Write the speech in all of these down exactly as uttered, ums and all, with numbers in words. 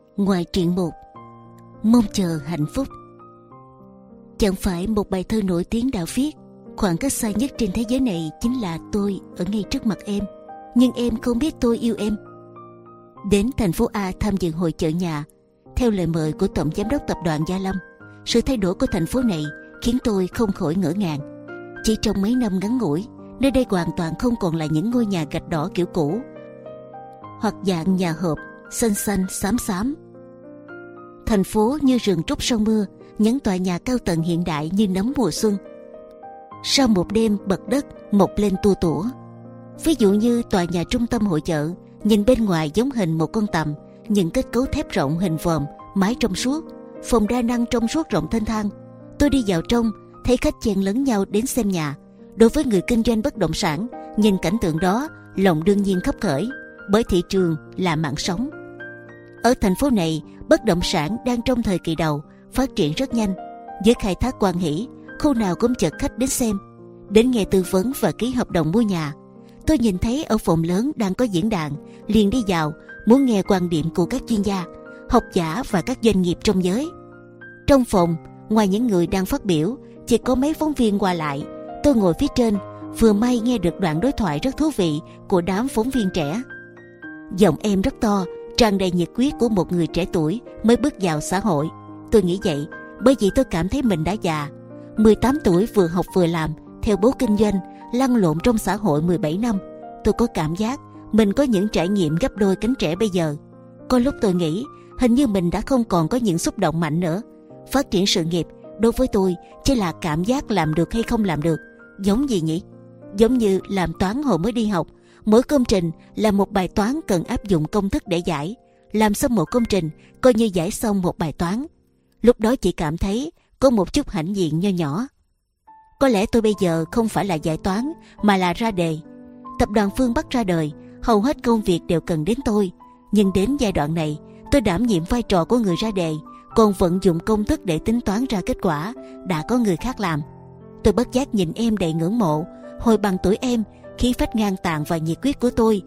Ngoài truyện một, mong chờ hạnh phúc. Chẳng phải một bài thơ nổi tiếng đã viết, khoảng cách xa nhất trên thế giới này chính là tôi ở ngay trước mặt em, nhưng em không biết tôi yêu em. Đến thành phố A tham dự hội chợ nhà theo lời mời của tổng giám đốc tập đoàn Gia Lâm. Sự thay đổi của thành phố này khiến tôi không khỏi ngỡ ngàng. Chỉ trong mấy năm ngắn ngủi, nơi đây hoàn toàn không còn là những ngôi nhà gạch đỏ kiểu cũ, hoặc dạng nhà hộp xanh xanh xám xám. Thành phố như rừng trúc sau mưa, những tòa nhà cao tầng hiện đại như nấm mùa xuân. Sau một đêm bật đất mọc lên tua tủa. Ví dụ như tòa nhà trung tâm hội chợ, nhìn bên ngoài giống hình một con tằm, những kết cấu thép rộng hình vòm, mái trong suốt, phòng đa năng trong suốt rộng thênh thang. Tôi đi vào trong, thấy khách chen lấn nhau đến xem nhà. Đối với người kinh doanh bất động sản, nhìn cảnh tượng đó, lòng đương nhiên khấp khởi, bởi thị trường là mạng sống. Ở thành phố này, bất động sản đang trong thời kỳ đầu, phát triển rất nhanh. Với khai thác quan hỷ, khu nào cũng chật khách đến xem, đến nghe tư vấn và ký hợp đồng mua nhà. Tôi nhìn thấy ở phòng lớn đang có diễn đàn, liền đi vào, muốn nghe quan điểm của các chuyên gia, học giả và các doanh nghiệp trong giới. Trong phòng, ngoài những người đang phát biểu, chỉ có mấy phóng viên qua lại. Tôi ngồi phía trên, vừa may nghe được đoạn đối thoại rất thú vị của đám phóng viên trẻ. Giọng em rất to, tràn đầy nhiệt huyết của một người trẻ tuổi mới bước vào xã hội. Tôi nghĩ vậy bởi vì tôi cảm thấy mình đã già. mười tám tuổi vừa học vừa làm, theo bố kinh doanh, lăn lộn trong xã hội mười bảy năm. Tôi có cảm giác mình có những trải nghiệm gấp đôi cánh trẻ bây giờ. Có lúc tôi nghĩ hình như mình đã không còn có những xúc động mạnh nữa. Phát triển sự nghiệp đối với tôi chỉ là cảm giác làm được hay không làm được. Giống gì nhỉ? Giống như làm toán hồi mới đi học, mỗi công trình là một bài toán cần áp dụng công thức để giải. Làm xong một công trình coi như giải xong một bài toán. Lúc đó chỉ cảm thấy có một chút hãnh diện nho nhỏ. Có lẽ tôi bây giờ không phải là giải toán mà là ra đề. Tập đoàn Phương Bắc ra đời, hầu hết công việc đều cần đến tôi. Nhưng đến giai đoạn này, tôi đảm nhiệm vai trò của người ra đề, còn vận dụng công thức để tính toán ra kết quả đã có người khác làm. Tôi bất giác nhìn em đầy ngưỡng mộ. Hồi bằng tuổi em, khí phách ngang tàn và nhiệt huyết của tôi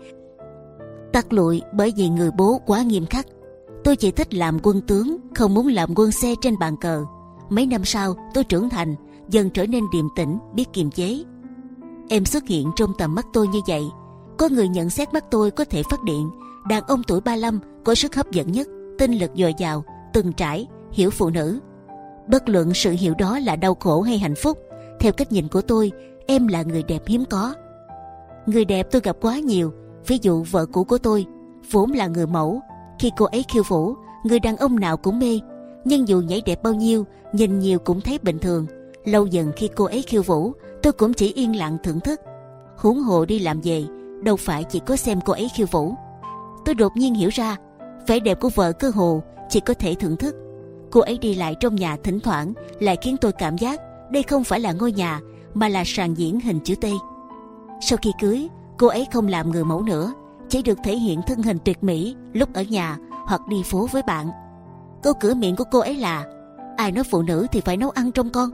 tắt lụi bởi vì người bố quá nghiêm khắc. Tôi chỉ thích làm quân tướng, không muốn làm quân xe trên bàn cờ. Mấy năm sau, tôi trưởng thành, dần trở nên điềm tĩnh, biết kiềm chế. Em xuất hiện trong tầm mắt tôi như vậy. Có người nhận xét mắt tôi có thể phát điện. Đàn ông tuổi ba mươi lăm có sức hấp dẫn nhất, tinh lực dồi dào, từng trải, hiểu phụ nữ. Bất luận sự hiểu đó là đau khổ hay hạnh phúc, theo cách nhìn của tôi, em là người đẹp hiếm có. Người đẹp tôi gặp quá nhiều. Ví dụ vợ cũ của tôi vốn là người mẫu. Khi cô ấy khiêu vũ, người đàn ông nào cũng mê. Nhưng dù nhảy đẹp bao nhiêu, nhìn nhiều cũng thấy bình thường. Lâu dần khi cô ấy khiêu vũ, tôi cũng chỉ yên lặng thưởng thức. Huống hồ đi làm về, đâu phải chỉ có xem cô ấy khiêu vũ. Tôi đột nhiên hiểu ra, vẻ đẹp của vợ cơ hồ chỉ có thể thưởng thức. Cô ấy đi lại trong nhà thỉnh thoảng lại khiến tôi cảm giác đây không phải là ngôi nhà mà là sàn diễn hình chữ T. Sau khi cưới, cô ấy không làm người mẫu nữa, chỉ được thể hiện thân hình tuyệt mỹ lúc ở nhà hoặc đi phố với bạn. Câu cửa miệng của cô ấy là: ai nói phụ nữ thì phải nấu ăn trông con,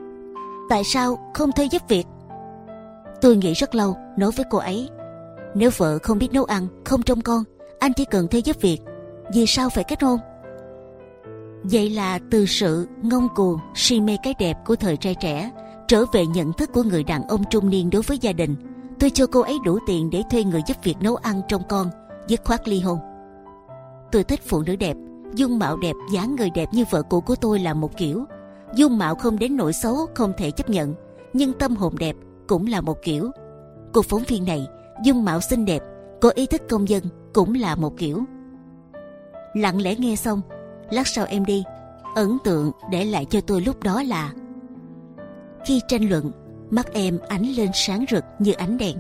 tại sao không thuê giúp việc? Tôi nghĩ rất lâu, nói với cô ấy: nếu vợ không biết nấu ăn, không trông con, anh chỉ cần thuê giúp việc, vì sao phải kết hôn? Vậy là từ sự ngông cuồng si mê cái đẹp của thời trai trẻ trở về nhận thức của người đàn ông trung niên đối với gia đình. Tôi cho cô ấy đủ tiền để thuê người giúp việc nấu ăn trông con, dứt khoát ly hôn. Tôi thích phụ nữ đẹp, dung mạo đẹp, dáng người đẹp như vợ cũ của tôi là một kiểu. Dung mạo không đến nỗi xấu không thể chấp nhận, nhưng tâm hồn đẹp cũng là một kiểu. Cô phóng viên này, dung mạo xinh đẹp, có ý thức công dân cũng là một kiểu. Lặng lẽ nghe xong, lát sau em đi. Ấn tượng để lại cho tôi lúc đó là: khi tranh luận, mắt em ánh lên sáng rực như ánh đèn,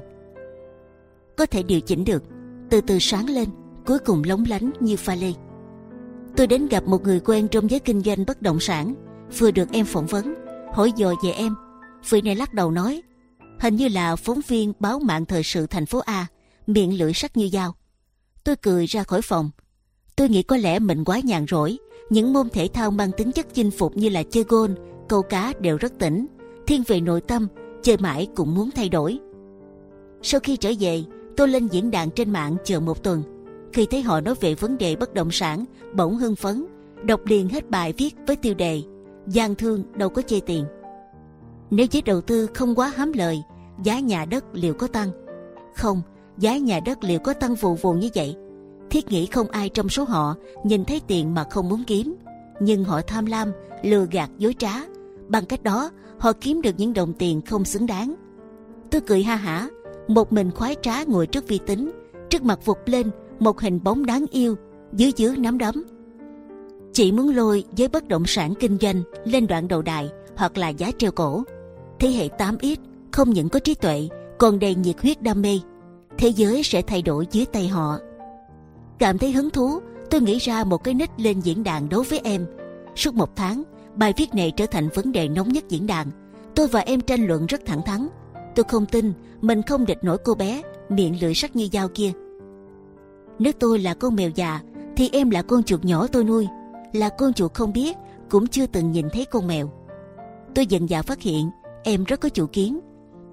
có thể điều chỉnh được, từ từ sáng lên, cuối cùng lóng lánh như pha lê. Tôi đến gặp một người quen trong giới kinh doanh bất động sản, vừa được em phỏng vấn, hỏi dò về em. Vị này lắc đầu nói: hình như là phóng viên báo mạng thời sự thành phố A, miệng lưỡi sắc như dao. Tôi cười ra khỏi phòng. Tôi nghĩ có lẽ mình quá nhàn rỗi. Những môn thể thao mang tính chất chinh phục như là chơi golf, câu cá đều rất tỉnh. Thiên về nội tâm, chơi mãi cũng muốn thay đổi. Sau khi trở về, tôi lên diễn đàn trên mạng chờ một tuần. Khi thấy họ nói về vấn đề bất động sản, bỗng hưng phấn, đọc liền hết bài viết với tiêu đề gian thương đâu có chê tiền. Nếu giới đầu tư không quá hám lời, giá nhà đất liệu có tăng? Không, giá nhà đất liệu có tăng vù vù như vậy? Thiết nghĩ không ai trong số họ nhìn thấy tiền mà không muốn kiếm, nhưng họ tham lam, lừa gạt, dối trá. Bằng cách đó, họ kiếm được những đồng tiền không xứng đáng. Tôi cười ha hả, một mình khoái trá ngồi trước vi tính, trước mặt vụt lên một hình bóng đáng yêu dưới dưới nắm đấm. Chị muốn lôi giới bất động sản kinh doanh lên đoạn đầu đài hoặc là giá treo cổ. Thế hệ tám x không những có trí tuệ, còn đầy nhiệt huyết đam mê. Thế giới sẽ thay đổi dưới tay họ. Cảm thấy hứng thú, tôi nghĩ ra một cái nick lên diễn đàn đấu với em. Suốt một tháng, bài viết này trở thành vấn đề nóng nhất diễn đàn. Tôi và em tranh luận rất thẳng thắn. Tôi không tin mình không địch nổi cô bé miệng lưỡi sắc như dao kia. Nếu tôi là con mèo già thì em là con chuột nhỏ tôi nuôi, là con chuột không biết, cũng chưa từng nhìn thấy con mèo. Tôi dần dà phát hiện em rất có chủ kiến,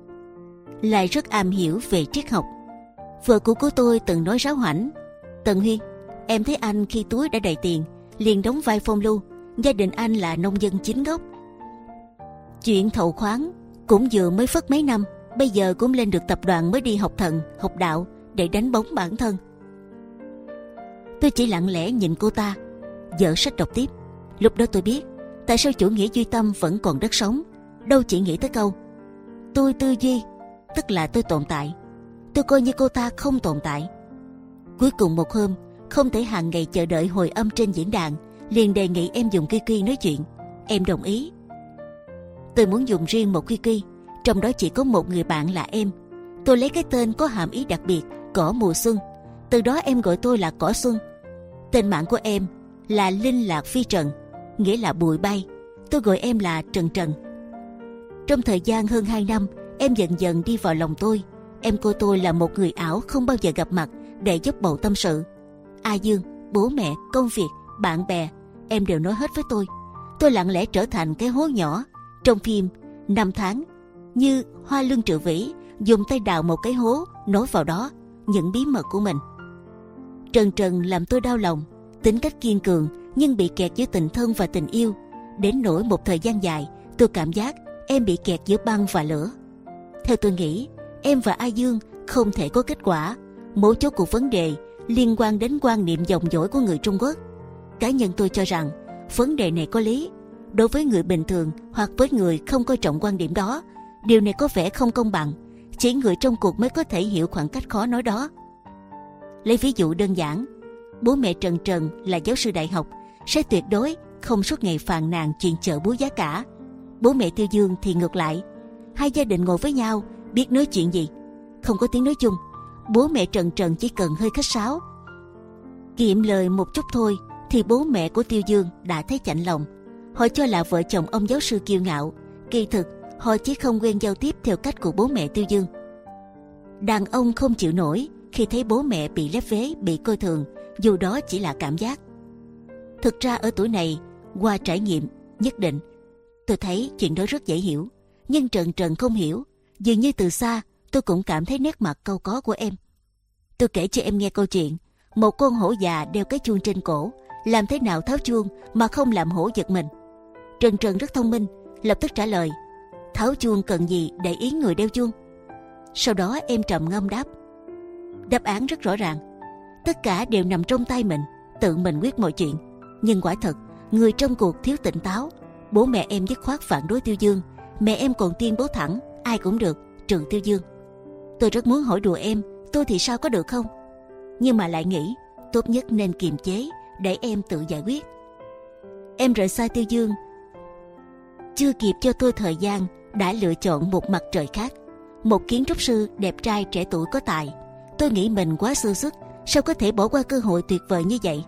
lại rất am hiểu về triết học. Vợ cũ của tôi từng nói ráo hoảnh: Tần Huyên, em thấy anh khi túi đã đầy tiền liền đóng vai phong lưu, gia đình anh là nông dân chính gốc. Chuyện thầu khoáng cũng vừa mới phất mấy năm, bây giờ cũng lên được tập đoàn, mới đi học thần học đạo để đánh bóng bản thân. Tôi chỉ lặng lẽ nhìn cô ta, dở sách đọc tiếp. Lúc đó tôi biết tại sao chủ nghĩa duy tâm vẫn còn đất sống. Đâu chỉ nghĩ tới câu tôi tư duy, tức là tôi tồn tại. Tôi coi như cô ta không tồn tại. Cuối cùng một hôm, không thể hàng ngày chờ đợi hồi âm trên diễn đàn, liền đề nghị em dùng Kiki nói chuyện. Em đồng ý. Tôi muốn dùng riêng một Kiki, trong đó chỉ có một người bạn là em. Tôi lấy cái tên có hàm ý đặc biệt, Cỏ Mùa Xuân. Từ đó em gọi tôi là Cỏ Xuân. Tên mạng của em là Linh Lạc Phi Trần, nghĩa là bụi bay. Tôi gọi em là Trần Trần. Trong thời gian hơn hai năm, em dần dần đi vào lòng tôi. Em coi tôi là một người ảo không bao giờ gặp mặt để giúp bầu tâm sự. A Dương, bố mẹ, công việc, bạn bè, em đều nói hết với tôi. Tôi lặng lẽ trở thành cái hố nhỏ trong phim Năm Tháng, như Hoa Lương Triệu Vĩ dùng tay đào một cái hố, nối vào đó những bí mật của mình. Trần Trần làm tôi đau lòng, tính cách kiên cường nhưng bị kẹt giữa tình thân và tình yêu. Đến nỗi một thời gian dài, tôi cảm giác em bị kẹt giữa băng và lửa. Theo tôi nghĩ, em và A Dương không thể có kết quả. Mấu chốt của vấn đề liên quan đến quan niệm dòng dõi của người Trung Quốc. Cá nhân tôi cho rằng vấn đề này có lý. Đối với người bình thường hoặc với người không coi trọng quan điểm đó, điều này có vẻ không công bằng. Chỉ người trong cuộc mới có thể hiểu khoảng cách khó nói đó. Lấy ví dụ đơn giản, bố mẹ Trần Trần là giáo sư đại học, sẽ tuyệt đối không suốt ngày phàn nàn chuyện chợ búa giá cả. Bố mẹ Tiêu Dương thì ngược lại, hai gia đình ngồi với nhau biết nói chuyện gì, không có tiếng nói chung. Bố mẹ Trần Trần chỉ cần hơi khách sáo, kiệm lời một chút thôi, thì bố mẹ của Tiêu Dương đã thấy chạnh lòng. Họ cho là vợ chồng ông giáo sư kiêu ngạo, kỳ thực họ chỉ không quen giao tiếp theo cách của bố mẹ Tiêu Dương. Đàn ông không chịu nổi khi thấy bố mẹ bị lép vế, bị coi thường, dù đó chỉ là cảm giác. Thực ra ở tuổi này, qua trải nghiệm nhất định, tôi thấy chuyện đó rất dễ hiểu. Nhưng Trần Trần không hiểu. Dường như từ xa tôi cũng cảm thấy nét mặt cau có của em. Tôi kể cho em nghe câu chuyện một con hổ già đeo cái chuông trên cổ, làm thế nào tháo chuông mà không làm hổ giật mình. Trần Trần rất thông minh, lập tức trả lời: tháo chuông cần gì để ý người đeo chuông. Sau đó em trầm ngâm đáp: đáp án rất rõ ràng, tất cả đều nằm trong tay mình, tự mình quyết mọi chuyện. Nhưng quả thật, người trong cuộc thiếu tỉnh táo. Bố mẹ em dứt khoát phản đối Tiêu Dương. Mẹ em còn tuyên bố thẳng ai cũng được trừ Tiêu Dương. Tôi rất muốn hỏi đùa em, tôi thì sao có được không? Nhưng mà lại nghĩ tốt nhất nên kiềm chế để em tự giải quyết. Em rời xa Tiêu Dương, chưa kịp cho tôi thời gian đã lựa chọn một mặt trời khác. Một kiến trúc sư đẹp trai trẻ tuổi có tài. Tôi nghĩ mình quá sơ suất, sao có thể bỏ qua cơ hội tuyệt vời như vậy.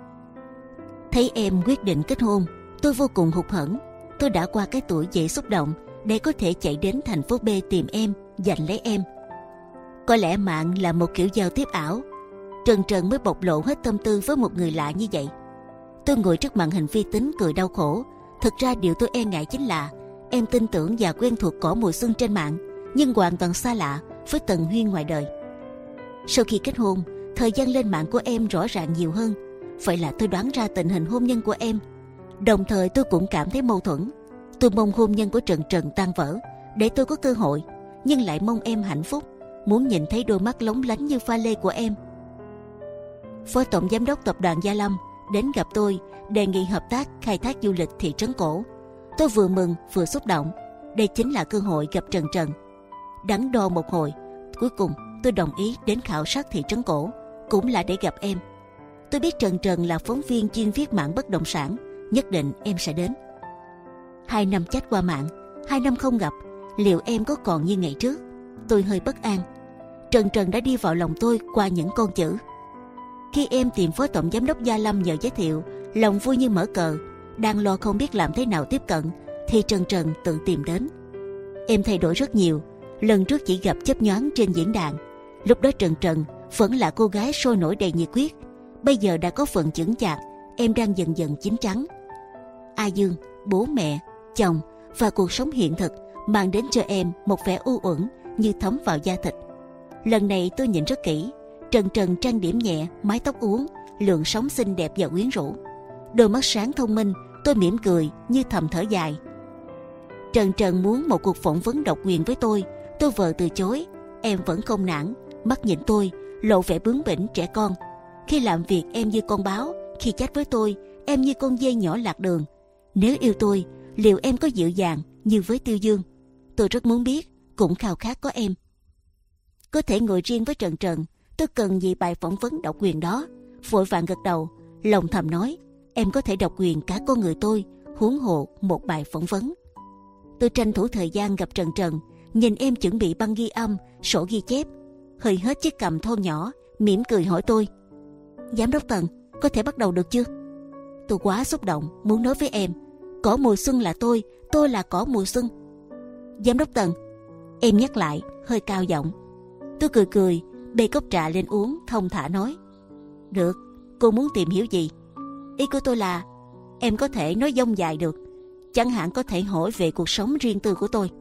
Thấy em quyết định kết hôn, tôi vô cùng hụt hẫng. Tôi đã qua cái tuổi dễ xúc động để có thể chạy đến thành phố B tìm em, giành lấy em. Có lẽ mạng là một kiểu giao tiếp ảo. Trần Trần mới bộc lộ hết tâm tư với một người lạ như vậy. Tôi ngồi trước màn hình vi tính cười đau khổ. Thực ra điều tôi e ngại chính là em tin tưởng và quen thuộc Cỏ Mùa Xuân trên mạng, nhưng hoàn toàn xa lạ với Tần Huyên ngoài đời. Sau khi kết hôn, Thời gian lên mạng của em rõ ràng nhiều hơn. Vậy là tôi đoán ra tình hình hôn nhân của em. Đồng thời tôi cũng cảm thấy mâu thuẫn. Tôi mong hôn nhân của Trần Trần tan vỡ để tôi có cơ hội, nhưng lại mong em hạnh phúc, muốn nhìn thấy đôi mắt lóng lánh như pha lê của em. Phó tổng giám đốc tập đoàn Gia Lâm đến gặp tôi, đề nghị hợp tác khai thác du lịch thị trấn cổ. Tôi vừa mừng vừa xúc động. Đây chính là cơ hội gặp Trần Trần. Đắn đo một hồi, cuối cùng tôi đồng ý đến khảo sát thị trấn cổ, cũng là để gặp em. Tôi biết Trần Trần là phóng viên chuyên viết mảng bất động sản, nhất định em sẽ đến. Hai năm chat qua mạng, hai năm không gặp, liệu em có còn như ngày trước? Tôi hơi bất an. Trần Trần đã đi vào lòng tôi qua những con chữ. Khi em tìm phó tổng giám đốc Gia Lâm nhờ giới thiệu, lòng vui như mở cờ. Đang lo không biết làm thế nào tiếp cận, thì Trần Trần tự tìm đến. Em thay đổi rất nhiều. Lần trước chỉ gặp chớp nhoáng trên diễn đàn. Lúc đó Trần Trần vẫn là cô gái sôi nổi đầy nhiệt huyết. Bây giờ đã có phần chững chạc, em đang dần dần chín chắn. A Dương, bố mẹ, chồng và cuộc sống hiện thực mang đến cho em một vẻ u uẩn như thấm vào da thịt. Lần này tôi nhìn rất kỹ. Trần Trần trang điểm nhẹ, mái tóc uốn, lượng sóng xinh đẹp và quyến rũ. Đôi mắt sáng thông minh. Tôi mỉm cười như thầm thở dài. Trần Trần muốn một cuộc phỏng vấn độc quyền với tôi. Tôi vờ từ chối. Em vẫn không nản, mắt nhìn tôi lộ vẻ bướng bỉnh trẻ con. Khi làm việc em như con báo, khi chat với tôi em như con dê nhỏ lạc đường. Nếu yêu tôi, liệu em có dịu dàng như với Tiêu Dương? Tôi rất muốn biết, cũng khao khát có em. Có thể ngồi riêng với Trần Trần. Tôi cần gì bài phỏng vấn độc quyền đó? Vội vàng gật đầu, lòng thầm nói, em có thể độc quyền cả con người tôi, huống hộ một bài phỏng vấn. Tôi tranh thủ thời gian gặp Trần Trần, nhìn em chuẩn bị băng ghi âm, sổ ghi chép, hơi hết chiếc cằm thon nhỏ, mỉm cười hỏi tôi, giám đốc Tần, có thể bắt đầu được chưa? Tôi quá xúc động, muốn nói với em, cỏ mùa xuân là tôi, tôi là cỏ mùa xuân. Giám đốc Tần, em nhắc lại, hơi cao giọng. Tôi cười cười, bê cốc trà lên uống, thông thả nói, được, cô muốn tìm hiểu gì? Ý của tôi là em có thể nói dông dài được, chẳng hạn có thể hỏi về cuộc sống riêng tư của tôi.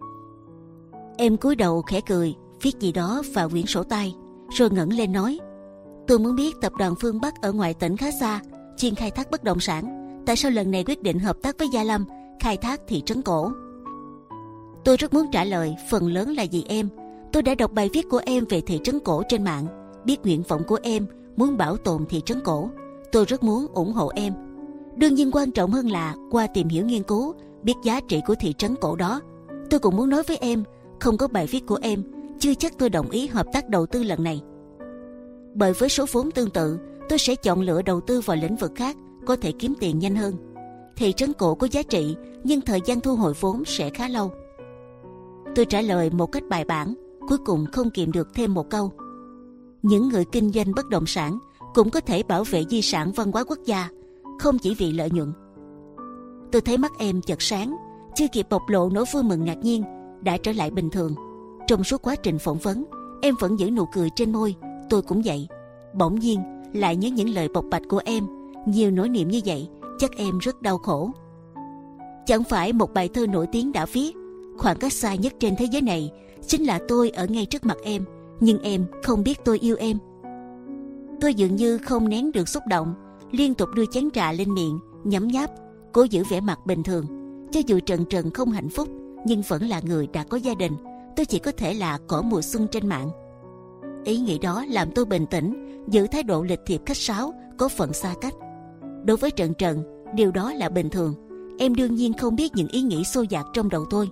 Em cúi đầu khẽ cười, viết gì đó vào quyển sổ tay, rồi ngẩng lên nói, tôi muốn biết tập đoàn Phương Bắc ở ngoại tỉnh khá xa, chuyên khai thác bất động sản, tại sao lần này quyết định hợp tác với Gia Lâm khai thác thị trấn cổ? Tôi rất muốn trả lời, phần lớn là vì em. Tôi đã đọc bài viết của em về thị trấn cổ trên mạng, biết nguyện vọng của em muốn bảo tồn thị trấn cổ. Tôi rất muốn ủng hộ em. Đương nhiên quan trọng hơn là qua tìm hiểu nghiên cứu, biết giá trị của thị trấn cổ đó. Tôi cũng muốn nói với em, không có bài viết của em, chưa chắc tôi đồng ý hợp tác đầu tư lần này. Bởi với số vốn tương tự, tôi sẽ chọn lựa đầu tư vào lĩnh vực khác, có thể kiếm tiền nhanh hơn. Thị trấn cổ có giá trị, nhưng thời gian thu hồi vốn sẽ khá lâu. Tôi trả lời một cách bài bản, cuối cùng không kìm được thêm một câu. Những người kinh doanh bất động sản cũng có thể bảo vệ di sản văn hóa quốc gia, không chỉ vì lợi nhuận. Tôi thấy mắt em chợt sáng, chưa kịp bộc lộ nỗi vui mừng ngạc nhiên, đã trở lại bình thường. Trong suốt quá trình phỏng vấn, em vẫn giữ nụ cười trên môi, tôi cũng vậy. Bỗng nhiên lại nhớ những lời bộc bạch của em, nhiều nỗi niềm như vậy, chắc em rất đau khổ. Chẳng phải một bài thơ nổi tiếng đã viết, khoảng cách xa nhất trên thế giới này chính là tôi ở ngay trước mặt em, nhưng em không biết tôi yêu em. Tôi dường như không nén được xúc động, liên tục đưa chén trà lên miệng, nhấm nháp, cố giữ vẻ mặt bình thường. Cho dù Trần Trần không hạnh phúc, nhưng vẫn là người đã có gia đình. Tôi chỉ có thể là cỏ mùa xuân trên mạng. Ý nghĩ đó làm tôi bình tĩnh, giữ thái độ lịch thiệp khách sáo, có phần xa cách. Đối với Trần Trần, điều đó là bình thường. Em đương nhiên không biết những ý nghĩ xô dạt trong đầu tôi.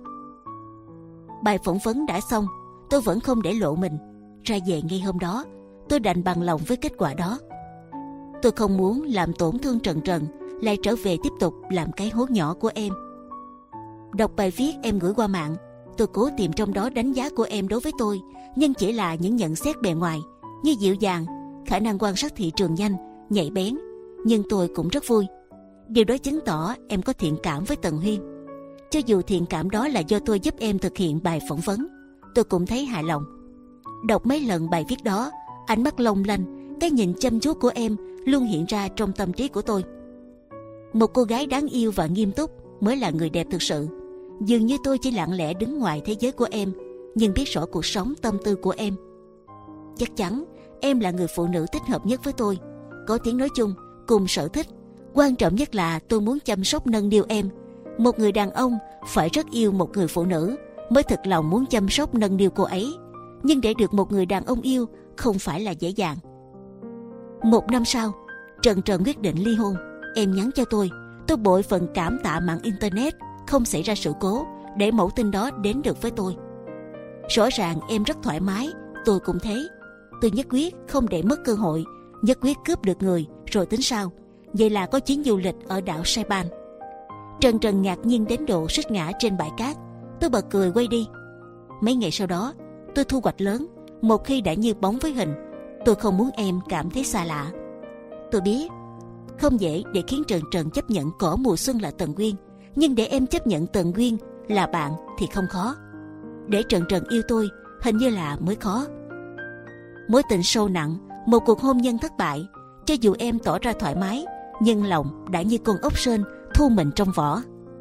Bài phỏng vấn đã xong, tôi vẫn không để lộ mình. Ra về ngay hôm đó, tôi đành bằng lòng với kết quả đó. Tôi không muốn làm tổn thương Trần Trần, lại trở về tiếp tục làm cái hố nhỏ của em. Đọc bài viết em gửi qua mạng, tôi cố tìm trong đó đánh giá của em đối với tôi, nhưng chỉ là những nhận xét bề ngoài, như dịu dàng, khả năng quan sát thị trường nhanh, nhạy bén. Nhưng tôi cũng rất vui. Điều đó chứng tỏ em có thiện cảm với Tần Huyên. Cho dù thiện cảm đó là do tôi giúp em thực hiện bài phỏng vấn, tôi cũng thấy hài lòng. Đọc mấy lần bài viết đó, ánh mắt long lanh, cái nhìn chăm chú của em luôn hiện ra trong tâm trí của tôi. Một cô gái đáng yêu và nghiêm túc mới là người đẹp thực sự. Dường như tôi chỉ lặng lẽ đứng ngoài thế giới của em, nhưng biết rõ cuộc sống tâm tư của em. Chắc chắn em là người phụ nữ thích hợp nhất với tôi, có tiếng nói chung, cùng sở thích. Quan trọng nhất là tôi muốn chăm sóc nâng niu em. Một người đàn ông phải rất yêu một người phụ nữ mới thực lòng muốn chăm sóc nâng niu cô ấy. Nhưng để được một người đàn ông yêu không phải là dễ dàng. Một năm sau, Trần Trần quyết định ly hôn. Em nhắn cho tôi. Tôi bội phần cảm tạ mạng internet không xảy ra sự cố để mẫu tin đó đến được với tôi. Rõ ràng em rất thoải mái, tôi cũng thế. Tôi nhất quyết không để mất cơ hội, nhất quyết cướp được người rồi tính sau. Vậy là có chuyến du lịch ở đảo Saipan. Trần Trần ngạc nhiên đến độ suýt ngã trên bãi cát. Tôi bật cười quay đi. Mấy ngày sau đó, tôi thu hoạch lớn. Một khi đã như bóng với hình, tôi không muốn em cảm thấy xa lạ. Tôi biết không dễ để khiến Trần Trần chấp nhận cỏ mùa xuân là Tần Nguyên, nhưng để em chấp nhận Tần Nguyên là bạn thì không khó. Để Trần Trần yêu tôi hình như là mới khó. Mối tình sâu nặng, một cuộc hôn nhân thất bại. Cho dù em tỏ ra thoải mái, nhưng lòng đã như con ốc sên thu mình trong vỏ.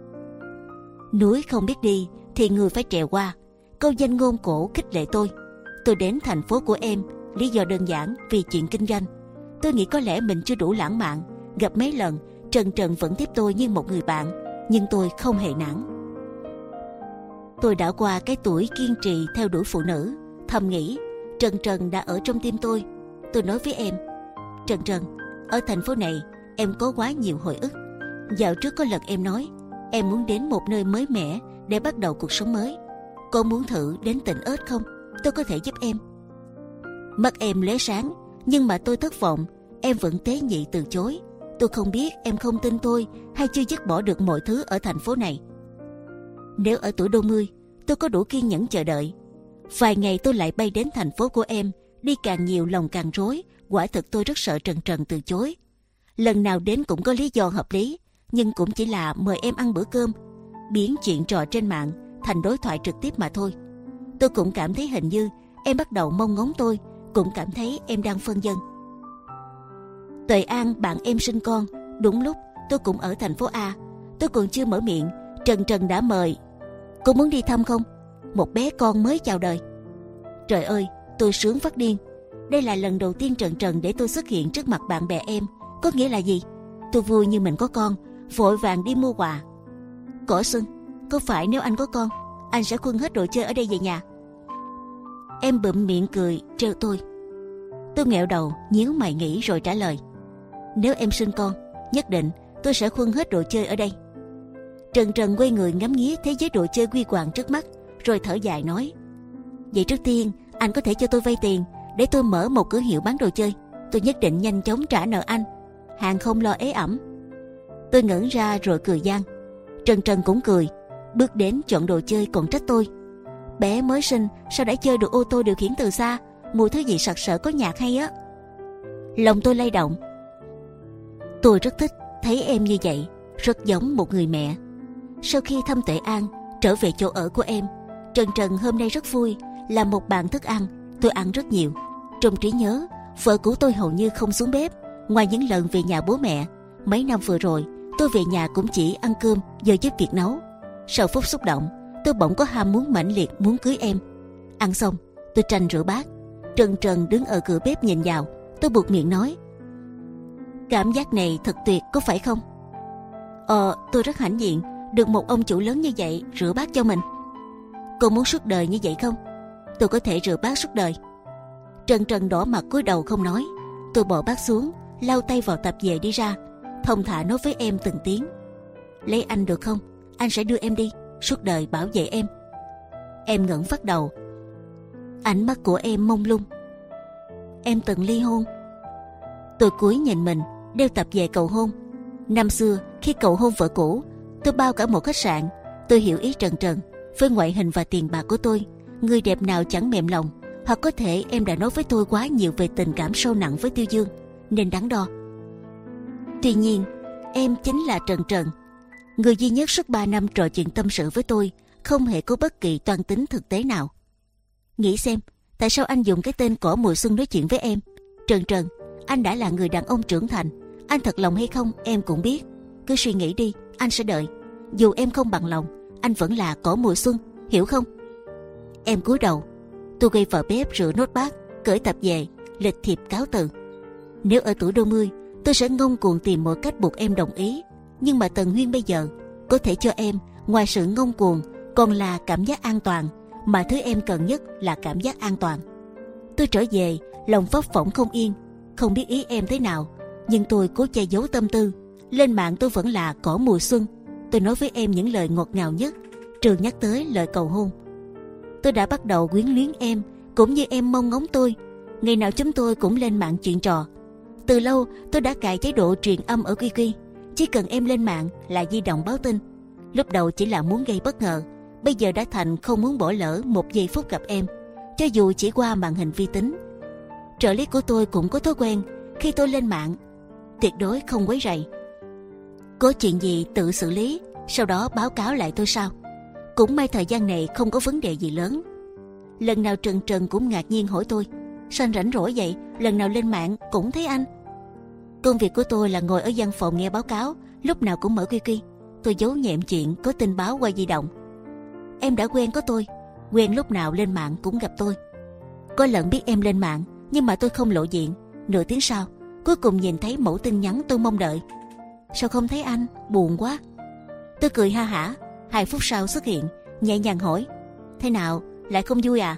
Núi không biết đi thì người phải trèo qua. Câu danh ngôn cổ khích lệ tôi. Tôi đến thành phố của em, lý do đơn giản vì chuyện kinh doanh. Tôi nghĩ có lẽ mình chưa đủ lãng mạn. Gặp mấy lần, Trần Trần vẫn tiếp tôi như một người bạn, nhưng tôi không hề nản. Tôi đã qua cái tuổi kiên trì theo đuổi phụ nữ, thầm nghĩ Trần Trần đã ở trong tim tôi. Tôi nói với em, Trần Trần, ở thành phố này em có quá nhiều hồi ức. Dạo trước có lần em nói em muốn đến một nơi mới mẻ để bắt đầu cuộc sống mới. Có muốn thử đến tỉnh ớt không? Tôi có thể giúp em. Mắt em lóe sáng, nhưng mà tôi thất vọng. Em vẫn tế nhị từ chối. Tôi không biết em không tin tôi hay chưa dứt bỏ được mọi thứ ở thành phố này. Nếu ở tuổi đôi mươi, tôi có đủ kiên nhẫn chờ đợi. Vài ngày tôi lại bay đến thành phố của em. Đi càng nhiều lòng càng rối. Quả thực tôi rất sợ Trần Trần từ chối. Lần nào đến cũng có lý do hợp lý, nhưng cũng chỉ là mời em ăn bữa cơm, biến chuyện trò trên mạng thành đối thoại trực tiếp mà thôi. Tôi cũng cảm thấy hình như em bắt đầu mong ngóng tôi, cũng cảm thấy em đang phân vân. Tuệ An bạn em sinh con, đúng lúc tôi cũng ở thành phố A. Tôi còn chưa mở miệng, Trần Trần đã mời. Cô muốn đi thăm không? Một bé con mới chào đời. Trời ơi, tôi sướng phát điên. Đây là lần đầu tiên Trần Trần để tôi xuất hiện trước mặt bạn bè em. Có nghĩa là gì? Tôi vui như mình có con, vội vàng đi mua quà. Cỏ xuân, có phải nếu anh có con, anh sẽ khuân hết đồ chơi ở đây về nhà? Em bụm miệng cười trêu tôi. Tôi nghẹo đầu, nhíu mày nghĩ rồi trả lời. Nếu em sinh con, nhất định tôi sẽ khuân hết đồ chơi ở đây. Trần Trần quay người ngắm nghía thế giới đồ chơi quy hoàng trước mắt, rồi thở dài nói: Vậy trước tiên anh có thể cho tôi vay tiền để tôi mở một cửa hiệu bán đồ chơi. Tôi nhất định nhanh chóng trả nợ anh, hàng không lo ế ẩm. Tôi ngẩn ra rồi cười gian. Trần Trần cũng cười, bước đến chọn đồ chơi còn trách tôi: Bé mới sinh sao đã chơi được ô tô điều khiển từ xa, mua thứ gì sặc sỡ có nhạc hay á. Lòng tôi lay động. Tôi rất thích thấy em như vậy, rất giống một người mẹ. Sau khi thăm Tuệ An, trở về chỗ ở của em, Trần Trần hôm nay rất vui, làm một bàn thức ăn. Tôi ăn rất nhiều. Trong trí nhớ, vợ của tôi hầu như không xuống bếp, ngoài những lần về nhà bố mẹ. Mấy năm vừa rồi, tôi về nhà cũng chỉ ăn cơm do giúp việc nấu. Sau phút xúc động, tôi bỗng có ham muốn mãnh liệt muốn cưới em. Ăn xong, tôi tranh rửa bát. Trần Trần đứng ở cửa bếp nhìn vào. Tôi buột miệng nói: Cảm giác này thật tuyệt, có phải không? Ờ, tôi rất hãnh diện được một ông chủ lớn như vậy rửa bát cho mình. Cô muốn suốt đời như vậy không? Tôi có thể rửa bát suốt đời. Trần Trần đỏ mặt cúi đầu không nói. Tôi bỏ bát xuống, lau tay vào tạp dề đi ra, thông thả nói với em từng tiếng: Lấy anh được không? Anh sẽ đưa em đi, suốt đời bảo vệ em. Em ngẩng phát đầu. Ánh mắt của em mông lung. Em từng ly hôn. Tôi cúi nhìn mình, đeo tạp dề cầu hôn. Năm xưa khi cầu hôn vợ cũ, tôi bao cả một khách sạn. Tôi hiểu ý Trần Trần. Với ngoại hình và tiền bạc của tôi, người đẹp nào chẳng mềm lòng. Hoặc có thể em đã nói với tôi quá nhiều về tình cảm sâu nặng với Tiêu Dương, nên đắn đo. Tuy nhiên, em chính là Trần Trần, người duy nhất suốt ba năm trò chuyện tâm sự với tôi, không hề có bất kỳ toan tính thực tế nào. Nghĩ xem, tại sao anh dùng cái tên cỏ mùa xuân nói chuyện với em? Trần Trần, anh đã là người đàn ông trưởng thành. Anh thật lòng hay không em cũng biết. Cứ suy nghĩ đi, anh sẽ đợi. Dù em không bằng lòng, anh vẫn là cỏ mùa xuân, hiểu không? Em cúi đầu. Tôi quay vào bếp rửa nốt bát, cởi tạp dề, lịch thiệp cáo từ. Nếu ở tuổi đôi mươi, tôi sẽ ngông cuồng tìm mọi cách buộc em đồng ý. Nhưng mà Tần Huyên bây giờ có thể cho em ngoài sự ngông cuồng còn là cảm giác an toàn, mà thứ em cần nhất là cảm giác an toàn. Tôi trở về, lòng phấp phỏng không yên, không biết ý em thế nào, nhưng tôi cố che giấu tâm tư. Lên mạng tôi vẫn là cỏ mùa xuân. Tôi nói với em những lời ngọt ngào nhất, trừ nhắc tới lời cầu hôn. Tôi đã bắt đầu quyến luyến em, cũng như em mong ngóng tôi. Ngày nào chúng tôi cũng lên mạng chuyện trò. Từ lâu tôi đã cài chế độ truyền âm ở quy quy. Chỉ cần em lên mạng là di động báo tin. Lúc đầu chỉ là muốn gây bất ngờ, bây giờ đã thành không muốn bỏ lỡ một giây phút gặp em, cho dù chỉ qua màn hình vi tính. Trợ lý của tôi cũng có thói quen, khi tôi lên mạng tuyệt đối không quấy rầy. Có chuyện gì tự xử lý, sau đó báo cáo lại tôi sau. Cũng may thời gian này không có vấn đề gì lớn. Lần nào Trần Trần cũng ngạc nhiên hỏi tôi: sao anh rảnh rỗi vậy, lần nào lên mạng cũng thấy anh. Công việc của tôi là ngồi ở văn phòng nghe báo cáo, lúc nào cũng mở quy quy. Tôi giấu nhẹm chuyện có tin báo qua di động. Em đã quen có tôi, quen lúc nào lên mạng cũng gặp tôi. Có lần biết em lên mạng, nhưng mà tôi không lộ diện. Nửa tiếng sau, cuối cùng nhìn thấy mẫu tin nhắn tôi mong đợi. Sao không thấy anh, buồn quá. Tôi cười ha hả. Hai phút sau xuất hiện, nhẹ nhàng hỏi: thế nào, lại không vui à?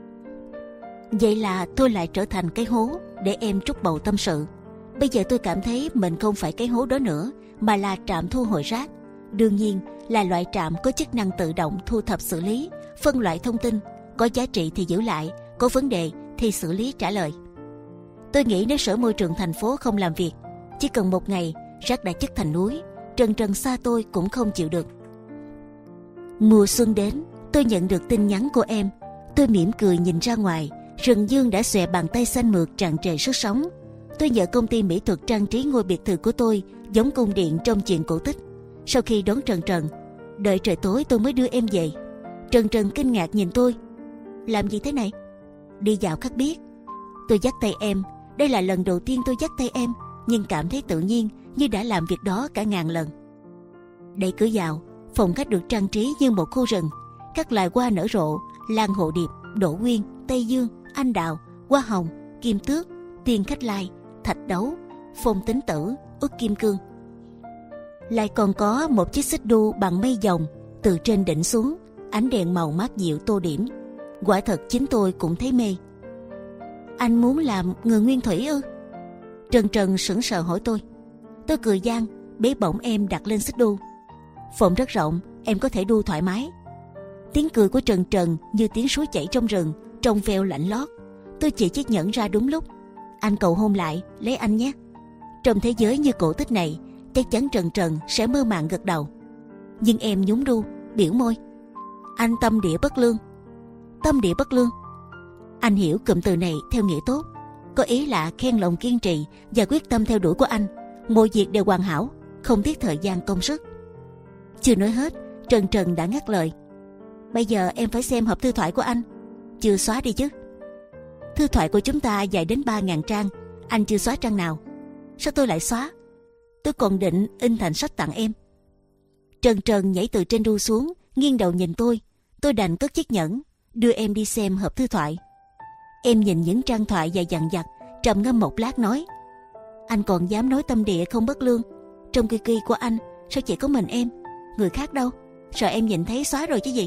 Vậy là tôi lại trở thành cái hố để em trút bầu tâm sự. Bây giờ tôi cảm thấy mình không phải cái hố đó nữa, mà là trạm thu hồi rác. Đương nhiên là loại trạm có chức năng tự động thu thập xử lý, phân loại thông tin. Có giá trị thì giữ lại, có vấn đề thì xử lý trả lời. Tôi nghĩ nếu Sở Môi trường thành phố không làm việc, chỉ cần một ngày rác đã chất thành núi, Trần Trần xa tôi cũng không chịu được. Mùa xuân đến, tôi nhận được tin nhắn của em. Tôi mỉm cười nhìn ra ngoài, rừng dương đã xòe bàn tay xanh mượt tràn trề sức sống. Tôi nhờ công ty mỹ thuật trang trí ngôi biệt thự của tôi giống cung điện trong chuyện cổ tích. Sau khi đón Trần Trần, đợi trời tối tôi mới đưa em về. Trần Trần kinh ngạc nhìn tôi: làm gì thế này? Đi dạo khắc biết. Tôi dắt tay em. Đây là lần đầu tiên tôi dắt tay em, nhưng cảm thấy tự nhiên như đã làm việc đó cả ngàn lần. Đẩy cửa vào, phòng khách được trang trí như một khu rừng. Các loài hoa nở rộ: lan hồ điệp, đỗ quyên, tây dương, anh đào, hoa hồng, kim tước, tiên khách lai, thạch đấu, phong tính tử, ức kim cương. Lại còn có một chiếc xích đu bằng mây dòng từ trên đỉnh xuống, ánh đèn màu mát dịu tô điểm. Quả thật chính tôi cũng thấy mê. Anh muốn làm người nguyên thủy ư? Trần Trần sững sờ hỏi tôi. Tôi cười gian, bế bổng em đặt lên xích đu. Phòng rất rộng, em có thể đu thoải mái. Tiếng cười của Trần Trần như tiếng suối chảy trong rừng, trong veo lạnh lót. Tôi chỉ chiếc nhẫn ra đúng lúc. Anh cầu hôn lại, lấy anh nhé. Trong thế giới như cổ tích này, chắc chắn Trần Trần sẽ mơ màng gật đầu. Nhưng em nhún đu, biểu môi. Anh tâm địa bất lương. Tâm địa bất lương? Anh hiểu cụm từ này theo nghĩa tốt, có ý là khen lòng kiên trì và quyết tâm theo đuổi của anh. Mọi việc đều hoàn hảo, không tiếc thời gian công sức. Chưa nói hết, Trần Trần đã ngắt lời. Bây giờ em phải xem hộp thư thoại của anh. Chưa xóa đi chứ? Thư thoại của chúng ta dài đến ba ngàn trang, anh chưa xóa trang nào. Sao tôi lại xóa? Tôi còn định in thành sách tặng em. Trần Trần nhảy từ trên đu xuống, nghiêng đầu nhìn tôi. Tôi đành cất chiếc nhẫn, đưa em đi xem hộp thư thoại. Em nhìn những trang thoại dài dằng dặc, trầm ngâm một lát nói: anh còn dám nói tâm địa không bất lương? Trong kỳ kỳ của anh sao chỉ có mình em, người khác đâu? Sợ em nhìn thấy xóa rồi chứ gì?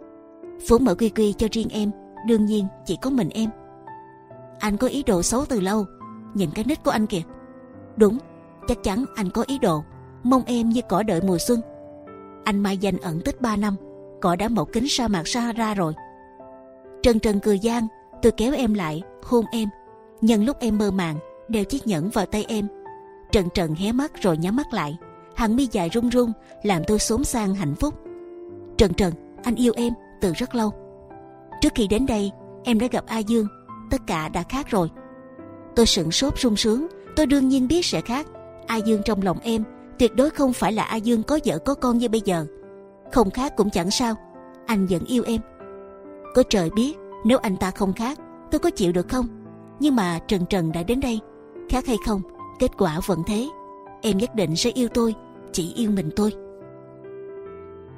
Vốn mở quy quy cho riêng em, đương nhiên chỉ có mình em. Anh có ý đồ xấu từ lâu. Nhìn cái nít của anh kìa. Đúng, chắc chắn anh có ý đồ, mong em như cỏ đợi mùa xuân. Anh mai danh ẩn tích ba năm, cỏ đã mọc kính sa mạc Sahara rồi. Trần Trần cười gian. Tôi kéo em lại, hôn em. Nhân lúc em mơ màng, đeo chiếc nhẫn vào tay em. Trần Trần hé mắt rồi nhắm mắt lại. Hàng mi dài run run làm tôi xốn sang hạnh phúc. Trần Trần, anh yêu em từ rất lâu. Trước khi đến đây, em đã gặp A Dương. Tất cả đã khác rồi. Tôi sửng sốt sung sướng. Tôi đương nhiên biết sẽ khác. A Dương trong lòng em tuyệt đối không phải là A Dương có vợ có con như bây giờ. Không khác cũng chẳng sao, anh vẫn yêu em. Có trời biết, nếu anh ta không khác, tôi có chịu được không? Nhưng mà Trần Trần đã đến đây, khác hay không, kết quả vẫn thế. Em nhất định sẽ yêu tôi, chỉ yêu mình tôi.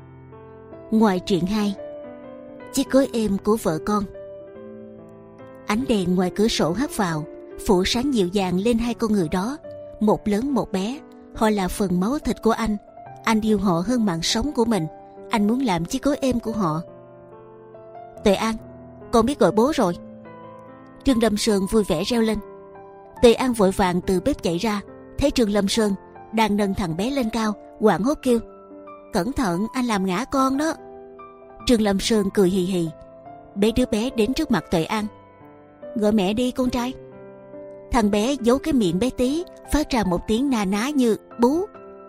Ngoài truyện hai, chiếc gối êm của vợ con. Ánh đèn ngoài cửa sổ hắt vào, phủ sáng dịu dàng lên hai con người đó, một lớn một bé. Họ là phần máu thịt của anh. Anh yêu họ hơn mạng sống của mình. Anh muốn làm chiếc gối êm của họ. Tuệ An, con biết gọi bố rồi. Trương Lâm Sơn vui vẻ reo lên. Tuệ An vội vàng từ bếp chạy ra, thấy Trương Lâm Sơn đang nâng thằng bé lên cao, hoảng hốt kêu: Cẩn thận, anh làm ngã con đó. Trương Lâm Sơn cười hì hì, bế đứa bé đến trước mặt Tuệ An. Gọi mẹ đi con trai. Thằng bé giấu cái miệng bé tí, phát ra một tiếng na ná như bú.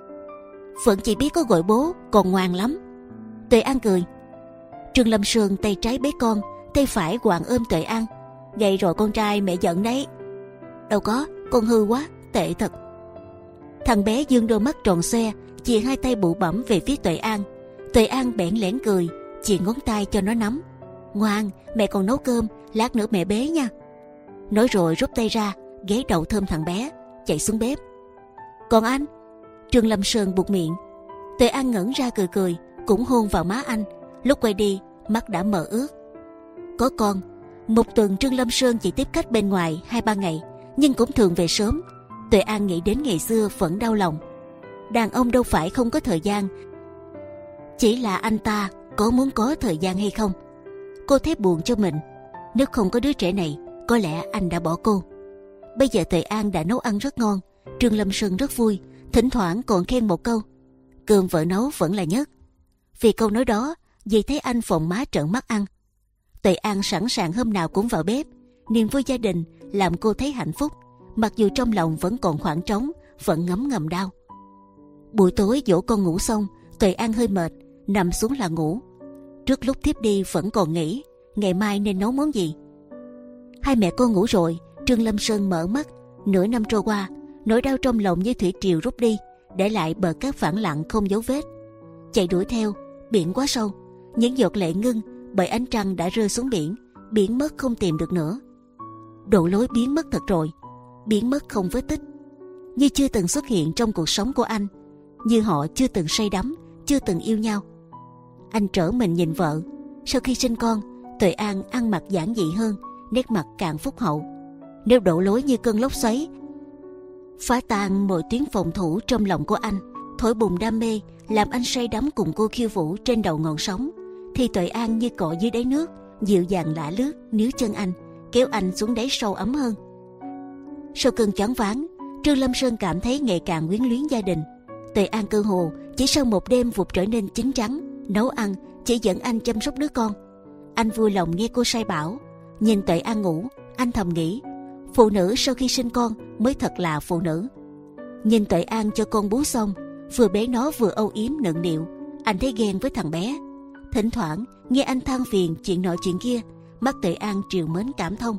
Vẫn chỉ biết có gọi bố, còn ngoan lắm. Tuệ An cười. Trương Lâm Sơn tay trái bế con, tay phải quàng ôm Tuệ An. Vậy rồi con trai, mẹ giận đấy. Đâu có, con hư quá, tệ thật. Thằng bé dương đôi mắt tròn xoe, chìa hai tay bụ bẫm về phía Tuệ An. Tuệ An bẽn lẽn cười, chìa ngón tay cho nó nắm. Ngoan, mẹ còn nấu cơm, lát nữa mẹ bế nha. Nói rồi rút tay ra, ghé đầu thơm thằng bé, chạy xuống bếp. Còn anh? Trương Lâm Sơn buột miệng. Tuệ An ngẩn ra cười cười, cũng hôn vào má anh. Lúc quay đi, mắt đã mờ ướt. Có con. Một tuần Trương Lâm Sơn chỉ tiếp khách bên ngoài hai ba ngày, nhưng cũng thường về sớm. Tuệ An nghĩ đến ngày xưa vẫn đau lòng. Đàn ông đâu phải không có thời gian, chỉ là anh ta có muốn có thời gian hay không. Cô thấy buồn cho mình. Nếu không có đứa trẻ này, có lẽ anh đã bỏ cô. Bây giờ Tuệ An đã nấu ăn rất ngon. Trương Lâm Sơn rất vui, thỉnh thoảng còn khen một câu: cơm vợ nấu vẫn là nhất. Vì câu nói đó, dì thấy anh phồng má trợn mắt ăn. Tuệ An sẵn sàng hôm nào cũng vào bếp. Niềm vui gia đình làm cô thấy hạnh phúc, mặc dù trong lòng vẫn còn khoảng trống, vẫn ngấm ngầm đau. Buổi tối dỗ con ngủ xong, Tuệ An hơi mệt, nằm xuống là ngủ. Trước lúc thiếp đi vẫn còn nghĩ ngày mai nên nấu món gì. Hai mẹ con ngủ rồi, Trương Lâm Sơn mở mắt. Nửa năm trôi qua, nỗi đau trong lòng như thủy triều rút đi, để lại bờ cát phẳng lặng không dấu vết. Chạy đuổi theo, biển quá sâu, những giọt lệ ngưng bởi ánh trăng đã rơi xuống biển, biến mất không tìm được nữa. Độ lối biến mất thật rồi, biến mất không vết tích, như chưa từng xuất hiện trong cuộc sống của anh, như họ chưa từng say đắm, chưa từng yêu nhau. Anh trở mình nhìn vợ. Sau khi sinh con, Tuệ An ăn mặc giản dị hơn, nét mặt càng phúc hậu. Nếu đổ lối như cơn lốc xoáy, phá tan mọi tiếng phòng thủ trong lòng của anh, thổi bùng đam mê, làm anh say đắm cùng cô khiêu vũ trên đầu ngọn sóng, thì Tuệ An như cọ dưới đáy nước, dịu dàng lả lướt níu chân anh, kéo anh xuống đáy sâu ấm hơn. Sau cơn choáng váng, Trương Lâm Sơn cảm thấy ngày càng quyến luyến gia đình. Tuệ An cơ hồ chỉ sau một đêm vụt trở nên chín chắn, nấu ăn, chỉ dẫn anh chăm sóc đứa con. Anh vui lòng nghe cô sai bảo. Nhìn Tuệ An ngủ, anh thầm nghĩ, phụ nữ sau khi sinh con mới thật là phụ nữ. Nhìn Tuệ An cho con bú xong, vừa bế nó vừa âu yếm nựng nịu, anh thấy ghen với thằng bé. Thỉnh thoảng nghe anh than phiền chuyện nọ chuyện kia, mắt Tuệ An trìu mến cảm thông,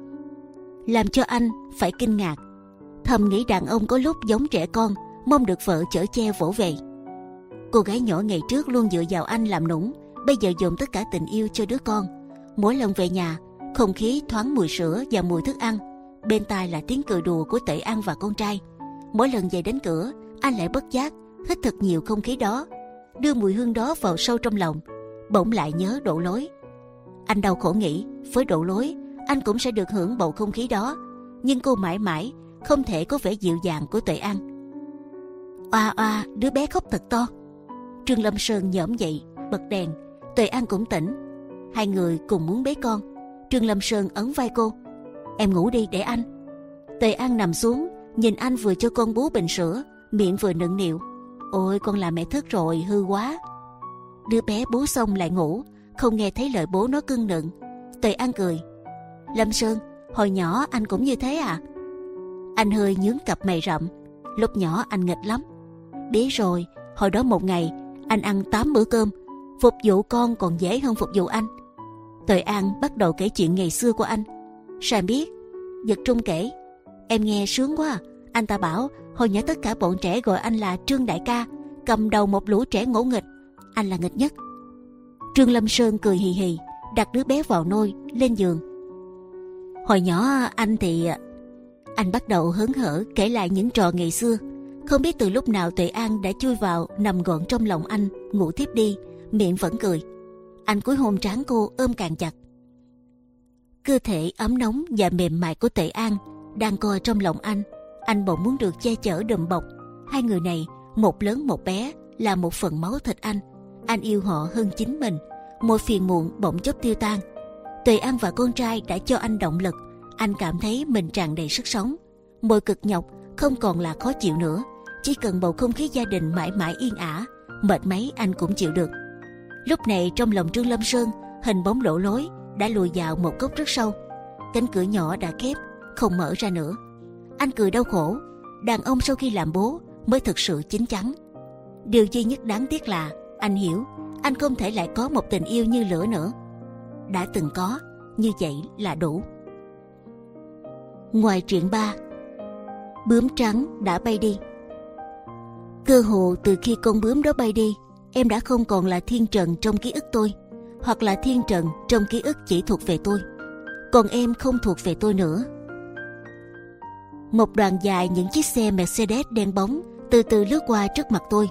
làm cho anh phải kinh ngạc. Thầm nghĩ đàn ông có lúc giống trẻ con, mong được vợ chở che vỗ về. Cô gái nhỏ ngày trước luôn dựa vào anh làm nũng, bây giờ dồn tất cả tình yêu cho đứa con. Mỗi lần về nhà, không khí thoáng mùi sữa và mùi thức ăn, bên tai là tiếng cười đùa của Tuệ An và con trai. Mỗi lần về đến cửa, anh lại bất giác hít thật nhiều không khí đó, đưa mùi hương đó vào sâu trong lòng, bỗng lại nhớ Đỗ Lối. Anh đau khổ nghĩ, với Đỗ Lối anh cũng sẽ được hưởng bầu không khí đó, nhưng cô mãi mãi không thể có vẻ dịu dàng của Tuệ An. Oa oa, đứa bé khóc thật to. Trương Lâm Sơn nhổm dậy, bật đèn. Tuệ An cũng tỉnh. Hai người cùng muốn bế con. Trương Lâm Sơn ấn vai cô. Em ngủ đi để anh. Tuệ An nằm xuống, nhìn anh vừa cho con bú bình sữa, miệng vừa nựng nịu. Ôi, con làm mẹ thức rồi, hư quá. Đứa bé bú xong lại ngủ, không nghe thấy lời bố nó cưng nựng. Tuệ An cười. Lâm Sơn, hồi nhỏ anh cũng như thế à? Anh hơi nhướng cặp mày rậm. Lúc nhỏ anh nghịch lắm. Biết rồi, hồi đó một ngày anh ăn tám bữa cơm, phục vụ con còn dễ hơn phục vụ anh. Tuệ An bắt đầu kể chuyện ngày xưa của anh. Sao em biết? Giật Trung kể. Em nghe sướng quá à. Anh ta bảo hồi nhỏ tất cả bọn trẻ gọi anh là Trương đại ca, cầm đầu một lũ trẻ ngỗ nghịch. Anh là nghịch nhất. Trương Lâm Sơn cười hì hì, đặt đứa bé vào nôi, lên giường. Hồi nhỏ anh thì... Anh bắt đầu hớn hở kể lại những trò ngày xưa. Không biết từ lúc nào Tuệ An đã chui vào nằm gọn trong lòng anh, ngủ thiếp đi, miệng vẫn cười. Anh cúi hôn trán cô ôm càng chặt. Cơ thể ấm nóng và mềm mại của Tệ An đang co trong lòng anh. Anh bỗng muốn được che chở đùm bọc. Hai người này, một lớn một bé, là một phần máu thịt anh. Anh yêu họ hơn chính mình. Mọi phiền muộn bỗng chốc tiêu tan. Tề An và con trai đã cho anh động lực. Anh cảm thấy mình tràn đầy sức sống. Mọi cực nhọc không còn là khó chịu nữa. Chỉ cần bầu không khí gia đình mãi mãi yên ả, mệt mấy anh cũng chịu được. Lúc này trong lòng Trương Lâm Sơn, hình bóng lỗ lối đã lùi vào một góc rất sâu. Cánh cửa nhỏ đã khép, không mở ra nữa. Anh cười đau khổ. Đàn ông sau khi làm bố mới thực sự chín chắn. Điều duy nhất đáng tiếc là anh hiểu anh không thể lại có một tình yêu như lửa nữa. Đã từng có, như vậy là đủ. Ngoài truyện ba, bướm trắng đã bay đi. Cơ hồ từ khi con bướm đó bay đi, em đã không còn là thiên trần trong ký ức tôi, hoặc là thiên trần trong ký ức chỉ thuộc về tôi. Còn em không thuộc về tôi nữa. Một đoàn dài những chiếc xe Mercedes đen bóng từ từ lướt qua trước mặt tôi.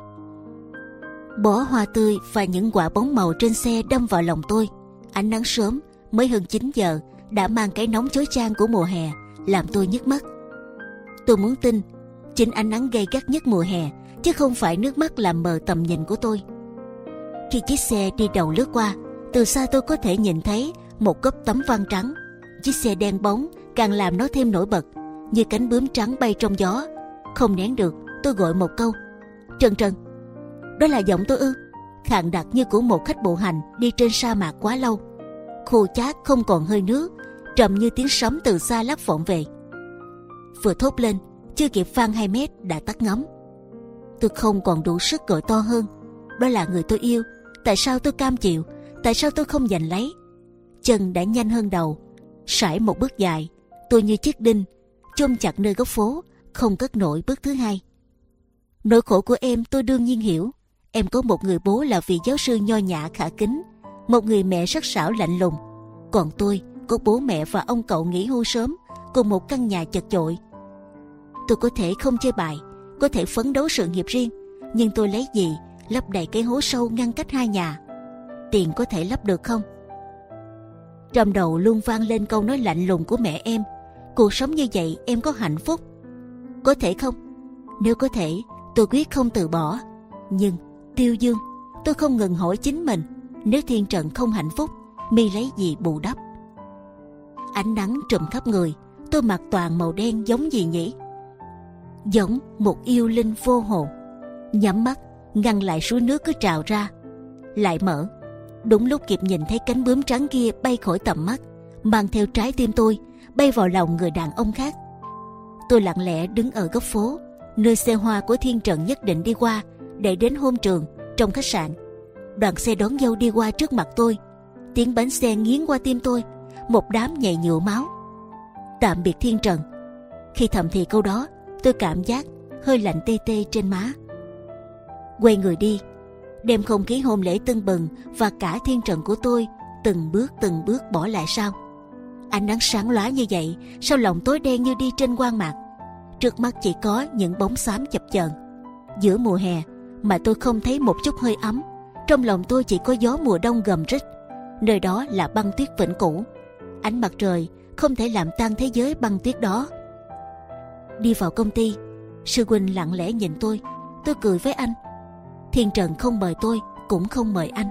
Bó hoa tươi và những quả bóng màu trên xe đâm vào lòng tôi. Ánh nắng sớm mới hơn chín giờ đã mang cái nóng chói chang của mùa hè làm tôi nhức mắt. Tôi muốn tin chính ánh nắng gay gắt nhất mùa hè, chứ không phải nước mắt làm mờ tầm nhìn của tôi. Khi chiếc xe đi đầu lướt qua, từ xa tôi có thể nhìn thấy một góc tấm vàng trắng. Chiếc xe đen bóng càng làm nó thêm nổi bật, như cánh bướm trắng bay trong gió. Không nén được, tôi gọi một câu: Trần Trần. Đó là giọng tôi ư? Khàn đặc như của một khách bộ hành đi trên sa mạc quá lâu. Khô chát không còn hơi nước, trầm như tiếng sấm từ xa lắc vọng về. Vừa thốt lên, chưa kịp vang hai mét đã tắt ngấm. Tôi không còn đủ sức gọi to hơn: đó là người tôi yêu. Tại sao tôi cam chịu? Tại sao tôi không giành lấy? Chân đã nhanh hơn đầu. Sải một bước dài, tôi như chiếc đinh chôm chặt nơi góc phố, không cất nổi bước thứ hai. Nỗi khổ của em tôi đương nhiên hiểu. Em có một người bố là vị giáo sư nho nhã khả kính, một người mẹ sắc sảo lạnh lùng. Còn tôi có bố mẹ và ông cậu nghỉ hưu sớm, cùng một căn nhà chật chội. Tôi có thể không chơi bài, có thể phấn đấu sự nghiệp riêng, nhưng tôi lấy gì lấp đầy cái hố sâu ngăn cách hai nhà? Tiền có thể lấp được không? Trong đầu luôn vang lên câu nói lạnh lùng của mẹ em: cuộc sống như vậy em có hạnh phúc? Có thể không? Nếu có thể, tôi quyết không từ bỏ. Nhưng Tiêu Dương, tôi không ngừng hỏi chính mình: nếu Thiên Trần không hạnh phúc, mi lấy gì bù đắp? Ánh nắng trùm khắp người, tôi mặc toàn màu đen giống gì nhỉ? Giống một yêu linh vô hồn. Nhắm mắt ngăn lại suối nước cứ trào ra. Lại mở. Đúng lúc kịp nhìn thấy cánh bướm trắng kia bay khỏi tầm mắt, mang theo trái tim tôi bay vào lòng người đàn ông khác. Tôi lặng lẽ đứng ở góc phố, nơi xe hoa của Thiên Trần nhất định đi qua để đến hôn trường trong khách sạn. Đoàn xe đón dâu đi qua trước mặt tôi, tiếng bánh xe nghiến qua tim tôi, một đám nhầy nhụa máu. Tạm biệt Thiên Trần. Khi thầm thì câu đó, tôi cảm giác hơi lạnh tê tê trên má. Quay người đi, đem không khí hôn lễ tưng bừng và cả Thiên Trần của tôi từng bước từng bước bỏ lại sau. Ánh nắng sáng lóa như vậy, sao lòng tối đen như đi trên quang mạc. Trước mắt chỉ có những bóng xám chập chờn. Giữa mùa hè mà tôi không thấy một chút hơi ấm. Trong lòng tôi chỉ có gió mùa đông gầm rít. Nơi đó là băng tuyết vĩnh cửu. Ánh mặt trời không thể làm tan thế giới băng tuyết đó. Đi vào công ty, sư huynh lặng lẽ nhìn tôi. Tôi cười với anh. Thiên Trần không mời tôi, cũng không mời anh.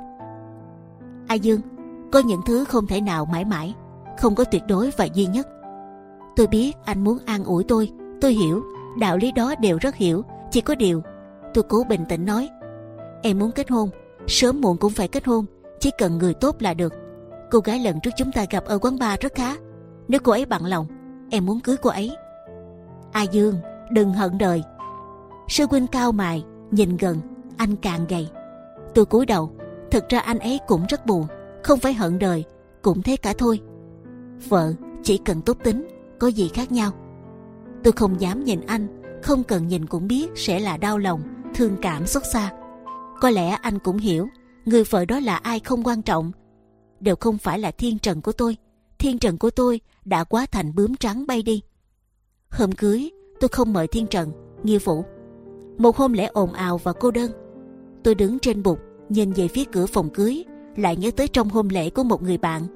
A Dương, có những thứ không thể nào mãi mãi, không có tuyệt đối và duy nhất. Tôi biết anh muốn an ủi tôi, tôi hiểu, đạo lý đó đều rất hiểu. Chỉ có điều, tôi cố bình tĩnh nói: em muốn kết hôn, sớm muộn cũng phải kết hôn, chỉ cần người tốt là được. Cô gái lần trước chúng ta gặp ở quán bar rất khá. Nếu cô ấy bằng lòng, em muốn cưới cô ấy. A Dương, đừng hận đời. Sư huynh cao mày, nhìn gần, anh càng gầy. Tôi cúi đầu. Thực ra anh ấy cũng rất buồn, không phải hận đời, cũng thế cả thôi. Vợ chỉ cần tốt tính, có gì khác nhau. Tôi không dám nhìn anh, không cần nhìn cũng biết sẽ là đau lòng, thương cảm, xót xa. Có lẽ anh cũng hiểu, người vợ đó là ai không quan trọng, đều không phải là Thiên Trần của tôi. Thiên Trần của tôi đã quá thành bướm trắng bay đi. Hôm cưới, tôi không mời Thiên Trần, nghĩa vụ. Một hôm lễ ồn ào và cô đơn. Tôi đứng trên bục, nhìn về phía cửa phòng cưới, lại nhớ tới trong hôn lễ của một người bạn.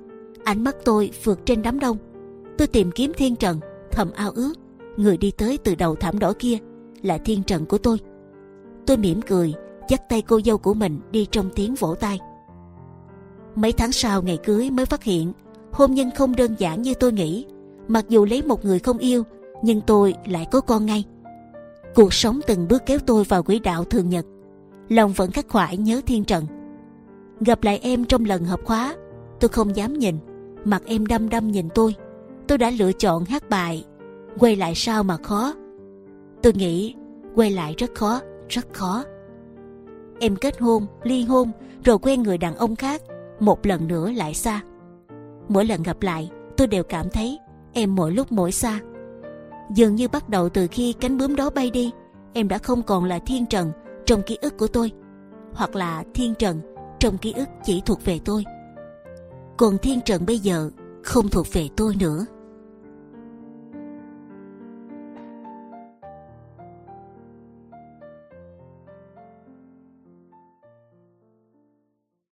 Ánh mắt tôi vượt trên đám đông. Tôi tìm kiếm Thiên Trần, thầm ao ước người đi tới từ đầu thảm đỏ kia là Thiên Trần của tôi. Tôi mỉm cười, dắt tay cô dâu của mình đi trong tiếng vỗ tay. Mấy tháng sau ngày cưới mới phát hiện hôn nhân không đơn giản như tôi nghĩ. Mặc dù lấy một người không yêu, nhưng tôi lại có con ngay. Cuộc sống từng bước kéo tôi vào quỹ đạo thường nhật. Lòng vẫn khắc khoải nhớ Thiên Trần. Gặp lại em trong lần họp khóa, tôi không dám nhìn, mặt em đăm đăm nhìn tôi. Tôi đã lựa chọn hát bài Quay lại sao mà khó. Tôi nghĩ quay lại rất khó, rất khó. Em kết hôn, ly hôn, rồi quen người đàn ông khác, một lần nữa lại xa. Mỗi lần gặp lại, tôi đều cảm thấy em mỗi lúc mỗi xa. Dường như bắt đầu từ khi cánh bướm đó bay đi, em đã không còn là Thiên Trần trong ký ức của tôi, hoặc là Thiên Trần trong ký ức chỉ thuộc về tôi. Còn Thiên Trần bây giờ không thuộc về tôi nữa.